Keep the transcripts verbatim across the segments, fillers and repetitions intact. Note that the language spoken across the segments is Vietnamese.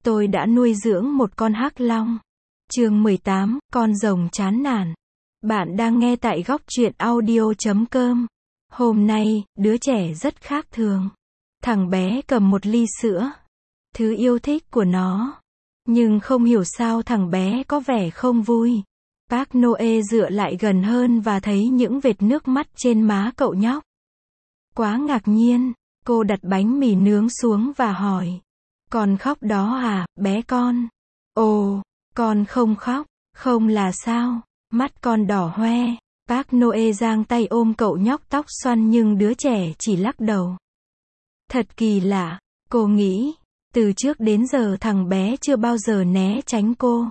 tôi đã nuôi dưỡng một con hắc long. Chương mười tám, con rồng chán nản. Bạn đang nghe tại góc truyện audio chấm com. Hôm nay, đứa trẻ rất khác thường. Thằng bé cầm một ly sữa. Thứ yêu thích của nó. Nhưng không hiểu sao thằng bé có vẻ không vui. Bác Noe dựa lại gần hơn và thấy những vệt nước mắt trên má cậu nhóc. Quá ngạc nhiên, cô đặt bánh mì nướng xuống và hỏi. Con khóc đó à, bé con? Ồ, con không khóc, không là sao? Mắt con đỏ hoe. Bác Noe giang tay ôm cậu nhóc tóc xoăn nhưng đứa trẻ chỉ lắc đầu. Thật kỳ lạ, cô nghĩ. Từ trước đến giờ thằng bé chưa bao giờ né tránh cô.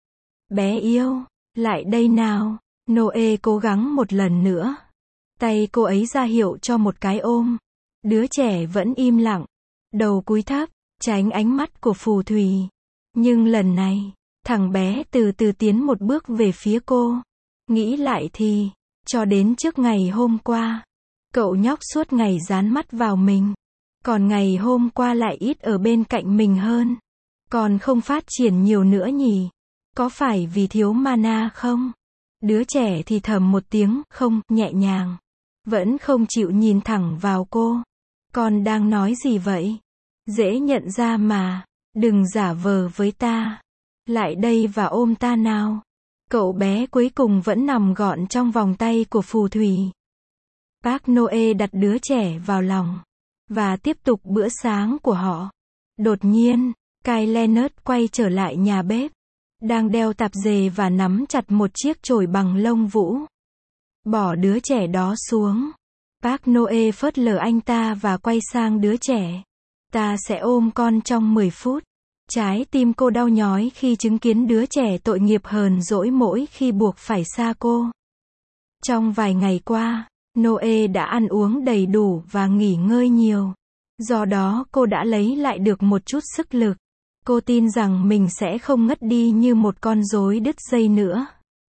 Bé yêu, lại đây nào. Noe cố gắng một lần nữa. Tay cô ấy ra hiệu cho một cái ôm. Đứa trẻ vẫn im lặng. Đầu cúi thấp, tránh ánh mắt của phù thủy. Nhưng lần này, thằng bé từ từ tiến một bước về phía cô. Nghĩ lại thì, cho đến trước ngày hôm qua, cậu nhóc suốt ngày dán mắt vào mình. Còn ngày hôm qua lại ít ở bên cạnh mình hơn. Còn không phát triển nhiều nữa nhỉ? Có phải vì thiếu mana không? Đứa trẻ thì thầm một tiếng không, nhẹ nhàng. Vẫn không chịu nhìn thẳng vào cô. Con đang nói gì vậy? Dễ nhận ra mà. Đừng giả vờ với ta. Lại đây và ôm ta nào. Cậu bé cuối cùng vẫn nằm gọn trong vòng tay của phù thủy. Bác Noe đặt đứa trẻ vào lòng. Và tiếp tục bữa sáng của họ. Đột nhiên, Kyle Leonard quay trở lại nhà bếp. Đang đeo tạp dề và nắm chặt một chiếc chổi bằng lông vũ. Bỏ đứa trẻ đó xuống. Bác Noe phớt lờ anh ta và quay sang đứa trẻ. Ta sẽ ôm con trong mười phút. Trái tim cô đau nhói khi chứng kiến đứa trẻ tội nghiệp hờn dỗi mỗi khi buộc phải xa cô. Trong vài ngày qua, Noe đã ăn uống đầy đủ và nghỉ ngơi nhiều. Do đó cô đã lấy lại được một chút sức lực. Cô tin rằng mình sẽ không ngất đi như một con rối đứt dây nữa.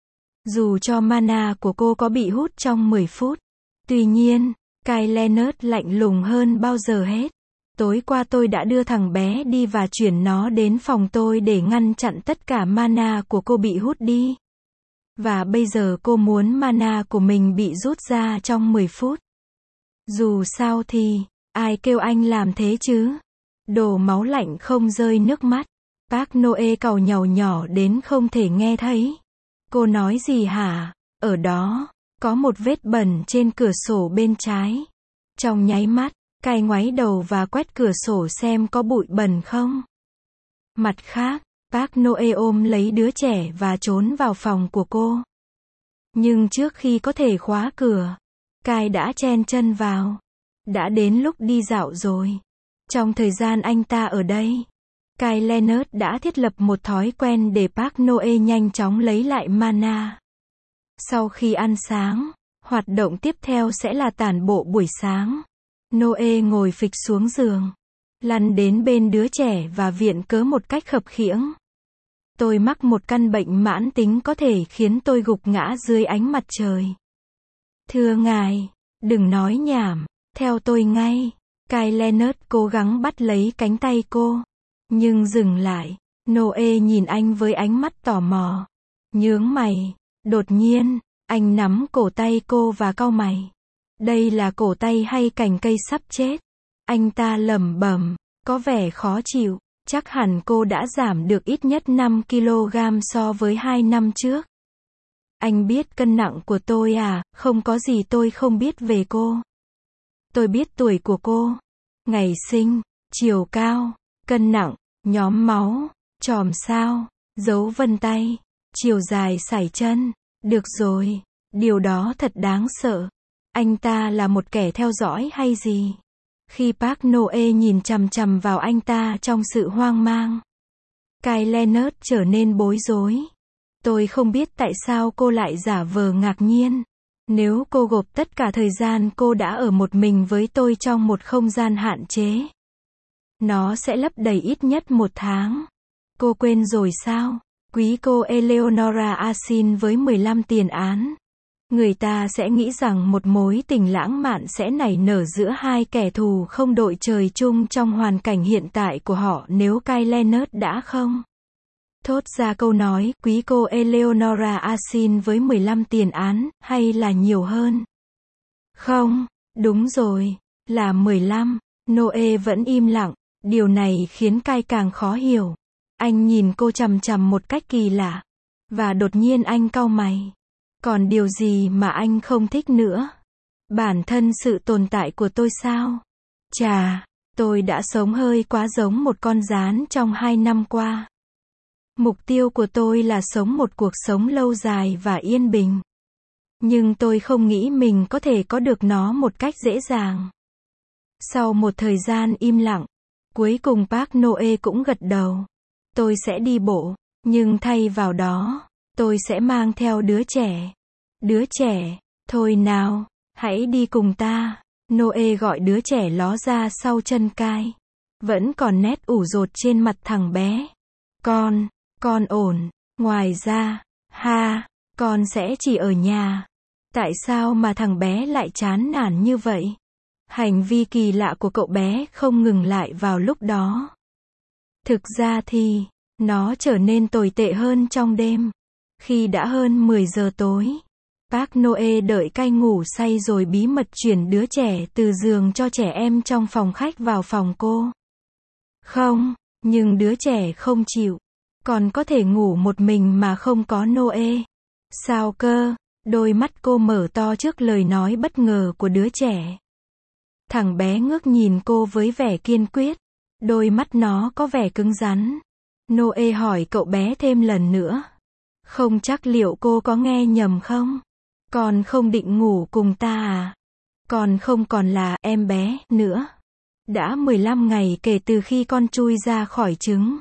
Dù cho mana của cô có bị hút trong mười phút. Tuy nhiên, Kyle Leonard lạnh lùng hơn bao giờ hết. Tối qua tôi đã đưa thằng bé đi và chuyển nó đến phòng tôi để ngăn chặn tất cả mana của cô bị hút đi. Và bây giờ cô muốn mana của mình bị rút ra trong mười phút. Dù sao thì, ai kêu anh làm thế chứ? Đổ máu lạnh không rơi nước mắt. Bác Noe càu nhàu nhỏ đến không thể nghe thấy. Cô nói gì hả? Ở đó, có một vết bẩn trên cửa sổ bên trái. Trong nháy mắt, Kyle ngoáy đầu và quét cửa sổ xem có bụi bẩn không. Mặt khác, bác Noe ôm lấy đứa trẻ và trốn vào phòng của cô. Nhưng trước khi có thể khóa cửa, Kyle đã chen chân vào. Đã đến lúc đi dạo rồi. Trong thời gian anh ta ở đây, Kyle Leonard đã thiết lập một thói quen để bác Noe nhanh chóng lấy lại mana. Sau khi ăn sáng, hoạt động tiếp theo sẽ là tản bộ buổi sáng. Noe ngồi phịch xuống giường, lăn đến bên đứa trẻ và viện cớ một cách khập khiễng. Tôi mắc một căn bệnh mãn tính có thể khiến tôi gục ngã dưới ánh mặt trời. Thưa ngài, đừng nói nhảm, theo tôi ngay. Kyle Leonard cố gắng bắt lấy cánh tay cô, nhưng dừng lại. Noe nhìn anh với ánh mắt tò mò. Nhướng mày. Đột nhiên, anh nắm cổ tay cô và cau mày. Đây là cổ tay hay cành cây sắp chết? Anh ta lẩm bẩm, có vẻ khó chịu. Chắc hẳn cô đã giảm được ít nhất năm ki lô gam so với hai năm trước. Anh biết cân nặng của tôi à? Không có gì tôi không biết về cô. Tôi biết tuổi của cô, ngày sinh, chiều cao, cân nặng, nhóm máu, chòm sao, dấu vân tay, chiều dài sải chân. Được rồi, điều đó thật đáng sợ. Anh ta là một kẻ theo dõi hay gì? Khi bác Noe nhìn chằm chằm vào anh ta trong sự hoang mang, Kyle Leonard trở nên bối rối. Tôi không biết tại sao cô lại giả vờ ngạc nhiên. Nếu cô gộp tất cả thời gian cô đã ở một mình với tôi trong một không gian hạn chế, nó sẽ lấp đầy ít nhất một tháng. Cô quên rồi sao? Quý cô Eleonora Asin với mười lăm tiền án. Người ta sẽ nghĩ rằng một mối tình lãng mạn sẽ nảy nở giữa hai kẻ thù không đội trời chung trong hoàn cảnh hiện tại của họ nếu Kyle Leonard đã không thốt ra câu nói, quý cô Eleonora Asin với mười lăm tiền án, hay là nhiều hơn? Không, đúng rồi, là mười lăm. Noe vẫn im lặng, điều này khiến Kyle càng khó hiểu. Anh nhìn cô chằm chằm một cách kỳ lạ. Và đột nhiên anh cau mày. Còn điều gì mà anh không thích nữa? Bản thân sự tồn tại của tôi sao? Chà, tôi đã sống hơi quá giống một con gián trong hai năm qua. Mục tiêu của tôi là sống một cuộc sống lâu dài và yên bình. Nhưng tôi không nghĩ mình có thể có được nó một cách dễ dàng. Sau một thời gian im lặng, cuối cùng Park Noe cũng gật đầu. Tôi sẽ đi bộ, nhưng thay vào đó, tôi sẽ mang theo đứa trẻ. Đứa trẻ, thôi nào, hãy đi cùng ta. Noe gọi đứa trẻ ló ra sau chân Kyle. Vẫn còn nét ủ rột trên mặt thằng bé. Con, con ổn, ngoài ra, ha, con sẽ chỉ ở nhà. Tại sao mà thằng bé lại chán nản như vậy? Hành vi kỳ lạ của cậu bé không ngừng lại vào lúc đó. Thực ra thì, nó trở nên tồi tệ hơn trong đêm. Khi đã hơn mười giờ tối, Park Noe đợi Kyle ngủ say rồi bí mật chuyển đứa trẻ từ giường cho trẻ em trong phòng khách vào phòng cô. Không, nhưng đứa trẻ không chịu. Còn có thể ngủ một mình mà không có Noe. Sao cơ? Đôi mắt cô mở to trước lời nói bất ngờ của đứa trẻ. Thằng bé ngước nhìn cô với vẻ kiên quyết. Đôi mắt nó có vẻ cứng rắn. Noe hỏi cậu bé thêm lần nữa. Không chắc liệu cô có nghe nhầm không? Con không định ngủ cùng ta à? Con không còn là em bé nữa. Đã mười lăm ngày kể từ khi con chui ra khỏi trứng.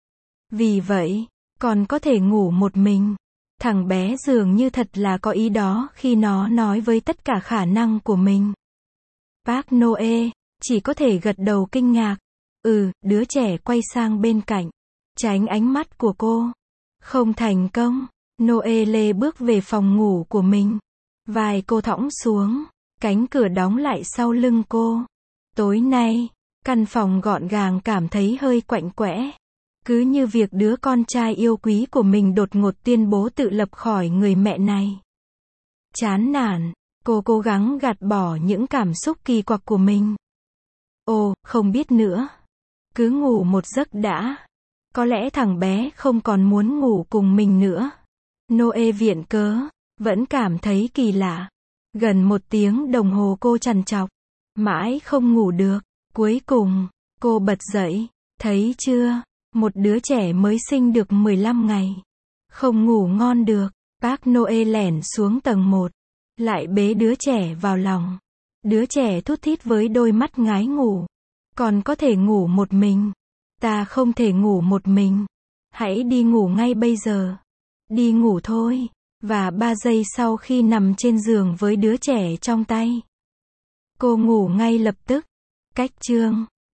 Vì vậy, con có thể ngủ một mình. Thằng bé dường như thật là có ý đó khi nó nói với tất cả khả năng của mình. Park Noe chỉ có thể gật đầu kinh ngạc. Ừ, đứa trẻ quay sang bên cạnh, tránh ánh mắt của cô. Không thành công, Noe lê bước về phòng ngủ của mình. Vai cô thõng xuống, cánh cửa đóng lại sau lưng cô. Tối nay, căn phòng gọn gàng cảm thấy hơi quạnh quẽ. Cứ như việc đứa con trai yêu quý của mình đột ngột tuyên bố tự lập khỏi người mẹ này. Chán nản, cô cố gắng gạt bỏ những cảm xúc kỳ quặc của mình. Ồ, không biết nữa. Cứ ngủ một giấc đã. Có lẽ thằng bé không còn muốn ngủ cùng mình nữa. Noe viện cớ, vẫn cảm thấy kỳ lạ. Gần một tiếng đồng hồ cô trằn trọc, mãi không ngủ được. Cuối cùng, cô bật dậy, thấy chưa? Một đứa trẻ mới sinh được mười lăm ngày. Không ngủ ngon được. Park Noe lẻn xuống tầng một. Lại bế đứa trẻ vào lòng. Đứa trẻ thút thít với đôi mắt ngái ngủ. Còn có thể ngủ một mình. Ta không thể ngủ một mình. Hãy đi ngủ ngay bây giờ. Đi ngủ thôi. Và ba giây sau khi nằm trên giường với đứa trẻ trong tay, cô ngủ ngay lập tức. Cách chương